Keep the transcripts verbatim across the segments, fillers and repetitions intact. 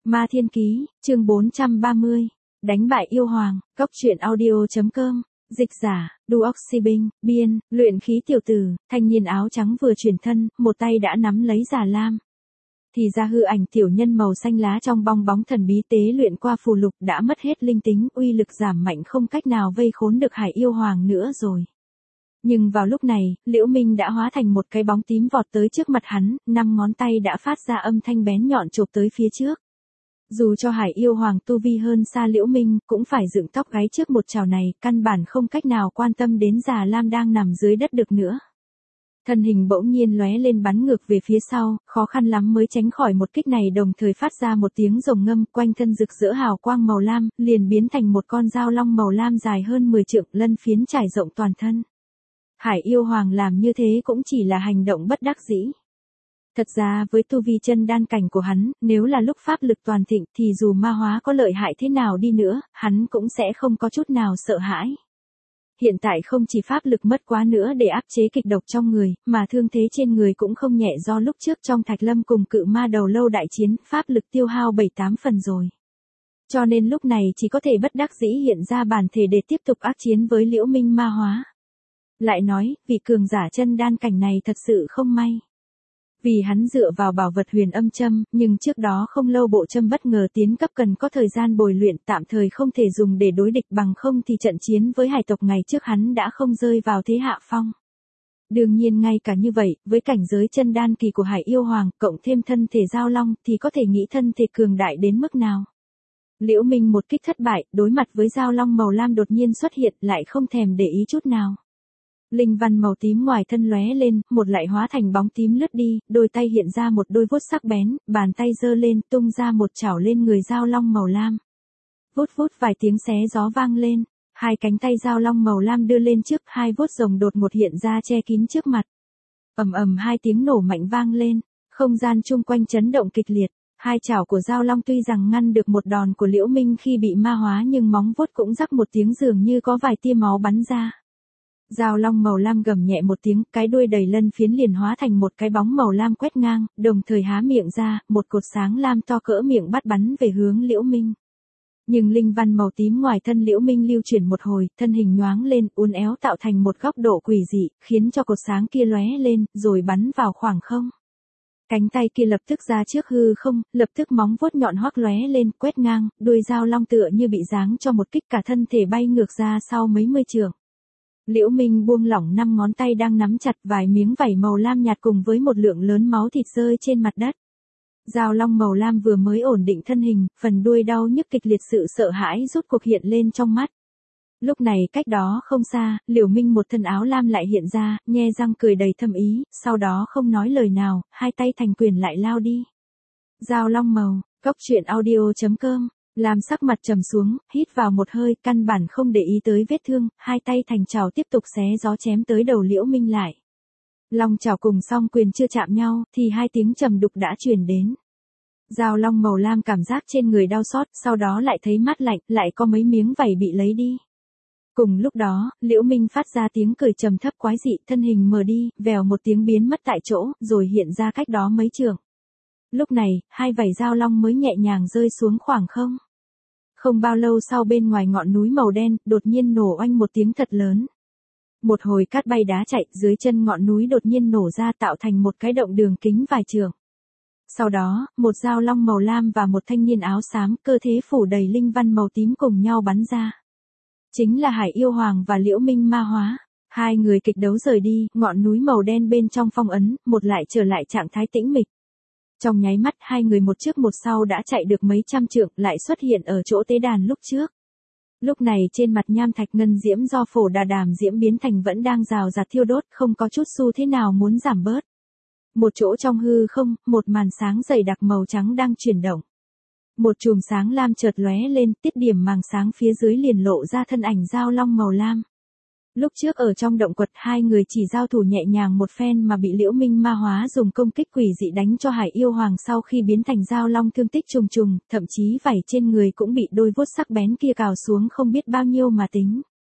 Ma Thiên Ký, chương bốn trăm ba mươi. Đánh bại yêu hoàng, Cốc truyện audio.com, dịch giả, Du Oxybinh, biên, luyện khí tiểu tử, thanh niên áo trắng vừa chuyển thân, một tay đã nắm lấy Già Lam. Thì ra hư ảnh tiểu nhân màu xanh lá trong bong bóng thần bí tế luyện qua phù lục đã mất hết linh tính, uy lực giảm mạnh không cách nào vây khốn được Hải yêu hoàng nữa rồi. Nhưng vào lúc này, Liễu Minh đã hóa thành một cái bóng tím vọt tới trước mặt hắn, năm ngón tay đã phát ra âm thanh bén nhọn chộp tới phía trước. Dù cho Hải yêu hoàng tu vi hơn xa Liễu Minh, cũng phải dựng tóc gáy trước một chảo này, căn bản không cách nào quan tâm đến Già Lam đang nằm dưới đất được nữa. Thân hình bỗng nhiên lóe lên bắn ngược về phía sau, khó khăn lắm mới tránh khỏi một kích này, đồng thời phát ra một tiếng rồng ngâm, quanh thân rực rỡ hào quang màu lam, liền biến thành một con dao long màu lam dài hơn mười trượng, lân phiến trải rộng toàn thân. Hải yêu hoàng làm như thế cũng chỉ là hành động bất đắc dĩ. Thật ra với tu vi chân đan cảnh của hắn, nếu là lúc pháp lực toàn thịnh thì dù ma hóa có lợi hại thế nào đi nữa, hắn cũng sẽ không có chút nào sợ hãi. Hiện tại không chỉ pháp lực mất quá nữa để áp chế kịch độc trong người, mà thương thế trên người cũng không nhẹ, do lúc trước trong Thạch Lâm cùng cự ma đầu lâu đại chiến, pháp lực tiêu hao bảy tám phần rồi. Cho nên lúc này chỉ có thể bất đắc dĩ hiện ra bản thể để tiếp tục ác chiến với Liễu Minh ma hóa. Lại nói, vị cường giả chân đan cảnh này thật sự không may. Vì hắn dựa vào bảo vật huyền âm châm, nhưng trước đó không lâu bộ châm bất ngờ tiến cấp cần có thời gian bồi luyện, tạm thời không thể dùng để đối địch, bằng không thì trận chiến với hải tộc ngày trước hắn đã không rơi vào thế hạ phong. Đương nhiên ngay cả như vậy, với cảnh giới chân đan kỳ của Hải yêu hoàng, cộng thêm thân thể giao long thì có thể nghĩ thân thể cường đại đến mức nào. Liễu Minh một kích thất bại, đối mặt với giao long màu lam đột nhiên xuất hiện lại không thèm để ý chút nào. Linh văn màu tím ngoài thân lóe lên, một lại hóa thành bóng tím lướt đi, đôi tay hiện ra một đôi vuốt sắc bén, bàn tay giơ lên, tung ra một chảo lên người giao long màu lam. Vút vút vài tiếng xé gió vang lên, hai cánh tay giao long màu lam đưa lên trước, hai vuốt rồng đột ngột hiện ra che kín trước mặt. Ầm ầm hai tiếng nổ mạnh vang lên, không gian chung quanh chấn động kịch liệt, hai chảo của giao long tuy rằng ngăn được một đòn của Liễu Minh khi bị ma hóa, nhưng móng vuốt cũng rắc một tiếng dường như có vài tia máu bắn ra. Giao long màu lam gầm nhẹ một tiếng, cái đuôi đầy lân phiến liền hóa thành một cái bóng màu lam quét ngang, đồng thời há miệng ra, một cột sáng lam to cỡ miệng bắt bắn về hướng Liễu Minh. Nhưng linh văn màu tím ngoài thân Liễu Minh lưu chuyển một hồi, thân hình nhoáng lên, uốn éo tạo thành một góc độ quỷ dị, khiến cho cột sáng kia lóe lên, rồi bắn vào khoảng không. Cánh tay kia lập tức ra trước hư không, lập tức móng vuốt nhọn hoắc lóe lên, quét ngang, đuôi giao long tựa như bị giáng cho một kích, cả thân thể bay ngược ra sau mấy mươi trượng. Liễu Minh buông lỏng năm ngón tay đang nắm chặt, vài miếng vảy màu lam nhạt cùng với một lượng lớn máu thịt rơi trên mặt đất. Giao long màu lam vừa mới ổn định thân hình, phần đuôi đau nhức kịch liệt, sự sợ hãi rút cuộc hiện lên trong mắt. Lúc này cách đó không xa, Liễu Minh một thân áo lam lại hiện ra, nhe răng cười đầy thâm ý, sau đó không nói lời nào, hai tay thành quyền lại lao đi. Giao long màu, Cốc truyện audio.com. Làm sắc mặt trầm xuống, hít vào một hơi, căn bản không để ý tới vết thương, hai tay thành chảo tiếp tục xé gió chém tới đầu Liễu Minh lại. Long chảo cùng song quyền chưa chạm nhau, thì hai tiếng trầm đục đã truyền đến. Giao long màu lam cảm giác trên người đau xót, sau đó lại thấy mát lạnh, lại có mấy miếng vảy bị lấy đi. Cùng lúc đó, Liễu Minh phát ra tiếng cười trầm thấp quái dị, thân hình mờ đi, vèo một tiếng biến mất tại chỗ, rồi hiện ra cách đó mấy trượng. Lúc này, hai vảy giao long mới nhẹ nhàng rơi xuống khoảng không. Không bao lâu sau, bên ngoài ngọn núi màu đen, đột nhiên nổ oanh một tiếng thật lớn. Một hồi cát bay đá chạy, dưới chân ngọn núi đột nhiên nổ ra, tạo thành một cái động đường kính vài trượng. Sau đó, một giao long màu lam và một thanh niên áo xám, cơ thể phủ đầy linh văn màu tím cùng nhau bắn ra. Chính là Hải yêu hoàng và Liễu Minh ma hóa. Hai người kịch đấu rời đi, ngọn núi màu đen bên trong phong ấn, một lại trở lại trạng thái tĩnh mịch. Trong nháy mắt, hai người một trước một sau đã chạy được mấy trăm trượng, lại xuất hiện ở chỗ tế đàn lúc trước. Lúc này trên mặt nham thạch ngân diễm do phổ đà đàm diễm biến thành vẫn đang rào rạt thiêu đốt, không có chút xu thế nào muốn giảm bớt. Một chỗ trong hư không, một màn sáng dày đặc màu trắng đang chuyển động. Một chùm sáng lam chợt lóe lên, tiết điểm màng sáng phía dưới liền lộ ra thân ảnh giao long màu lam. Lúc trước ở trong động quật, hai người chỉ giao thủ nhẹ nhàng một phen mà bị Liễu Minh ma hóa dùng công kích quỷ dị đánh cho Hải yêu hoàng sau khi biến thành giao long thương tích trùng trùng, thậm chí vảy trên người cũng bị đôi vuốt sắc bén kia cào xuống không biết bao nhiêu mà tính.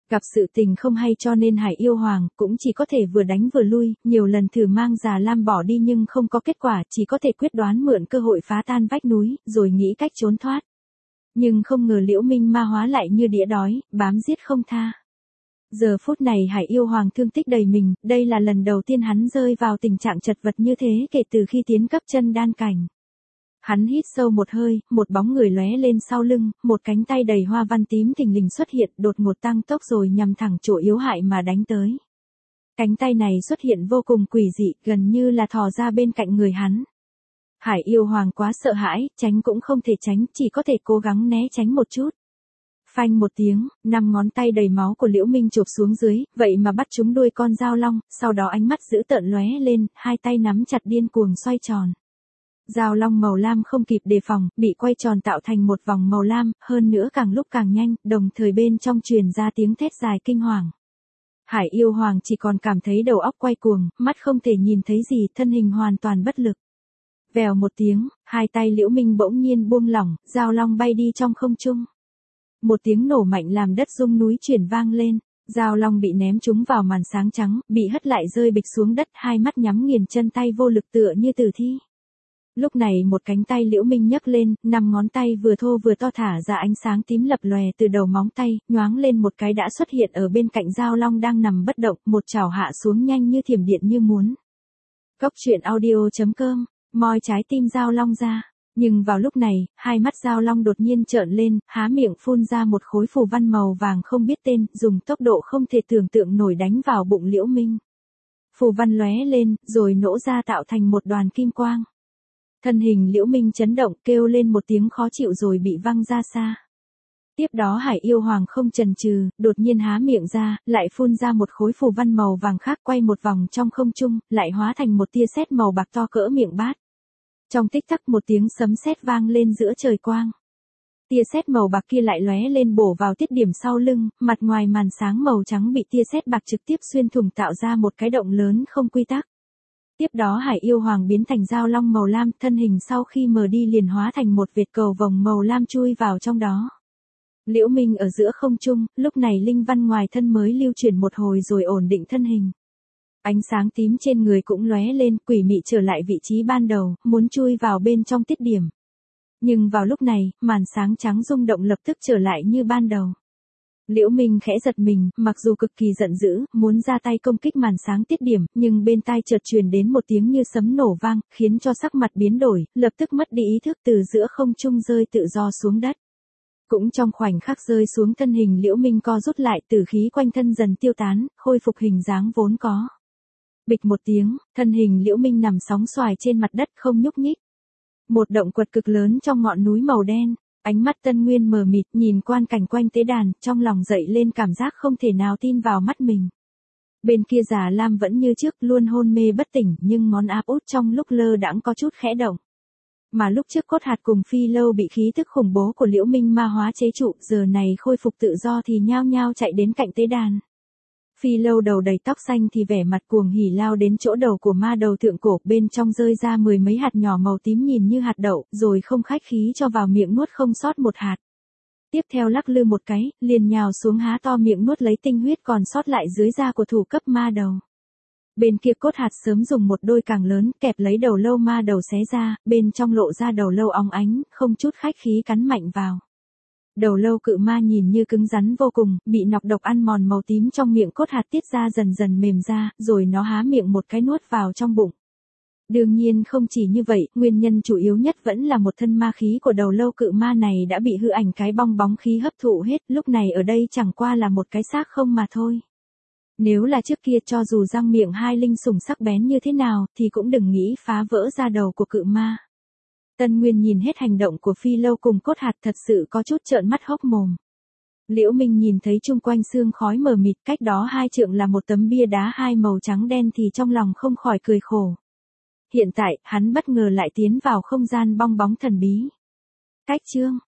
Gặp sự tình không hay cho nên Hải Yêu Hoàng cũng chỉ có thể vừa đánh vừa lui, nhiều lần thử mang Già Lam bỏ đi nhưng không có kết quả, chỉ có thể quyết đoán mượn cơ hội phá tan vách núi, rồi nghĩ cách trốn thoát. Nhưng không ngờ Liễu Minh ma hóa lại như đĩa đói, bám giết không tha. Giờ phút này Hải Yêu Hoàng thương tích đầy mình, đây là lần đầu tiên hắn rơi vào tình trạng chật vật như thế kể từ khi tiến cấp chân đan cảnh. Hắn hít sâu một hơi, một bóng người lóe lên sau lưng, một cánh tay đầy hoa văn tím thình lình xuất hiện, đột ngột tăng tốc rồi nhằm thẳng chỗ yếu hại mà đánh tới. Cánh tay này xuất hiện vô cùng quỷ dị, gần như là thò ra bên cạnh người hắn. Hải Yêu Hoàng quá sợ hãi, tránh cũng không thể tránh, chỉ có thể cố gắng né tránh một chút. Phanh một tiếng, năm ngón tay đầy máu của Liễu Minh chộp xuống dưới, vậy mà bắt trúng đuôi con dao long, sau đó ánh mắt dữ tợn lóe lên, hai tay nắm chặt điên cuồng xoay tròn. Dao long màu lam không kịp đề phòng, bị quay tròn tạo thành một vòng màu lam, hơn nữa càng lúc càng nhanh, đồng thời bên trong truyền ra tiếng thét dài kinh hoàng. Hải Yêu Hoàng chỉ còn cảm thấy đầu óc quay cuồng, mắt không thể nhìn thấy gì, thân hình hoàn toàn bất lực. Vèo một tiếng, hai tay Liễu Minh bỗng nhiên buông lỏng, dao long bay đi trong không trung. Một tiếng nổ mạnh làm đất rung núi chuyển vang lên, dao long bị ném trúng vào màn sáng trắng, bị hất lại rơi bịch xuống đất, hai mắt nhắm nghiền, chân tay vô lực tựa như tử thi. Lúc này một cánh tay Liễu Minh nhấc lên, năm ngón tay vừa thô vừa to thả ra ánh sáng tím lập lòe từ đầu móng tay, nhoáng lên một cái đã xuất hiện ở bên cạnh dao long đang nằm bất động, một chảo hạ xuống nhanh như thiểm điện như muốn. Cốc truyện audio chấm com, moi trái tim dao long ra. Nhưng vào lúc này, hai mắt dao long đột nhiên trợn lên, há miệng phun ra một khối phù văn màu vàng không biết tên, dùng tốc độ không thể tưởng tượng nổi đánh vào bụng Liễu Minh. Phù văn lóe lên, rồi nổ ra tạo thành một đoàn kim quang. Thân hình Liễu Minh chấn động, kêu lên một tiếng khó chịu rồi bị văng ra xa. Tiếp đó Hải Yêu Hoàng không chần chừ, đột nhiên há miệng ra, lại phun ra một khối phù văn màu vàng khác, quay một vòng trong không trung, lại hóa thành một tia sét màu bạc to cỡ miệng bát. Trong tích tắc một tiếng sấm sét vang lên giữa trời quang. Tia sét màu bạc kia lại lóe lên bổ vào tiết điểm sau lưng, mặt ngoài màn sáng màu trắng bị tia sét bạc trực tiếp xuyên thủng tạo ra một cái động lớn không quy tắc. Tiếp đó Hải Yêu Hoàng biến thành dao long màu lam, thân hình sau khi mờ đi liền hóa thành một vệt cầu vồng màu lam chui vào trong đó. Liễu Minh ở giữa không trung, lúc này linh văn ngoài thân mới lưu chuyển một hồi rồi ổn định thân hình. Ánh sáng tím trên người cũng lóe lên, quỷ mị trở lại vị trí ban đầu, muốn chui vào bên trong tiết điểm. Nhưng vào lúc này, màn sáng trắng rung động lập tức trở lại như ban đầu. Liễu Minh khẽ giật mình, mặc dù cực kỳ giận dữ, muốn ra tay công kích màn sáng tiết điểm, nhưng bên tai chợt truyền đến một tiếng như sấm nổ vang, khiến cho sắc mặt biến đổi, lập tức mất đi ý thức, từ giữa không trung rơi tự do xuống đất. Cũng trong khoảnh khắc rơi xuống, thân hình Liễu Minh co rút lại, tử khí quanh thân dần tiêu tán, khôi phục hình dáng vốn có. Bịch một tiếng, thân hình Liễu Minh nằm sóng xoài trên mặt đất không nhúc nhích. Một động quật cực lớn trong ngọn núi màu đen, ánh mắt Tân Nguyên mờ mịt nhìn quan cảnh quanh tế đàn, trong lòng dậy lên cảm giác không thể nào tin vào mắt mình. Bên kia Già Lam vẫn như trước, luôn hôn mê bất tỉnh, nhưng ngón áp út trong lúc lơ đãng có chút khẽ động. Mà lúc trước Cốt Hạt cùng Phi Lâu bị khí tức khủng bố của Liễu Minh ma hóa chế trụ, giờ này khôi phục tự do thì nhao nhao chạy đến cạnh tế đàn. Phi Lâu đầu đầy tóc xanh thì vẻ mặt cuồng hỉ lao đến chỗ đầu của ma đầu thượng cổ, bên trong rơi ra mười mấy hạt nhỏ màu tím nhìn như hạt đậu, rồi không khách khí cho vào miệng nuốt không sót một hạt. Tiếp theo lắc lư một cái, liền nhào xuống há to miệng nuốt lấy tinh huyết còn sót lại dưới da của thủ cấp ma đầu. Bên kia Cốt Hạt sớm dùng một đôi càng lớn kẹp lấy đầu lâu ma đầu xé ra, bên trong lộ ra đầu lâu óng ánh, không chút khách khí cắn mạnh vào. Đầu lâu cự ma nhìn như cứng rắn vô cùng, bị nọc độc ăn mòn màu tím trong miệng Cốt Hạt tiết ra dần dần mềm ra, rồi nó há miệng một cái nuốt vào trong bụng. Đương nhiên không chỉ như vậy, nguyên nhân chủ yếu nhất vẫn là một thân ma khí của đầu lâu cự ma này đã bị hư ảnh cái bong bóng khí hấp thụ hết, lúc này ở đây chẳng qua là một cái xác không mà thôi. Nếu là trước kia cho dù răng miệng hai linh sủng sắc bén như thế nào, thì cũng đừng nghĩ phá vỡ ra đầu của cự ma. Tân Nguyên nhìn hết hành động của Phi Lâu cùng Cốt Hạt thật sự có chút trợn mắt hốc mồm. Liễu Minh nhìn thấy chung quanh sương khói mờ mịt, cách đó hai trượng là một tấm bia đá hai màu trắng đen thì trong lòng không khỏi cười khổ. Hiện tại, hắn bất ngờ lại tiến vào không gian bong bóng thần bí. Cách chương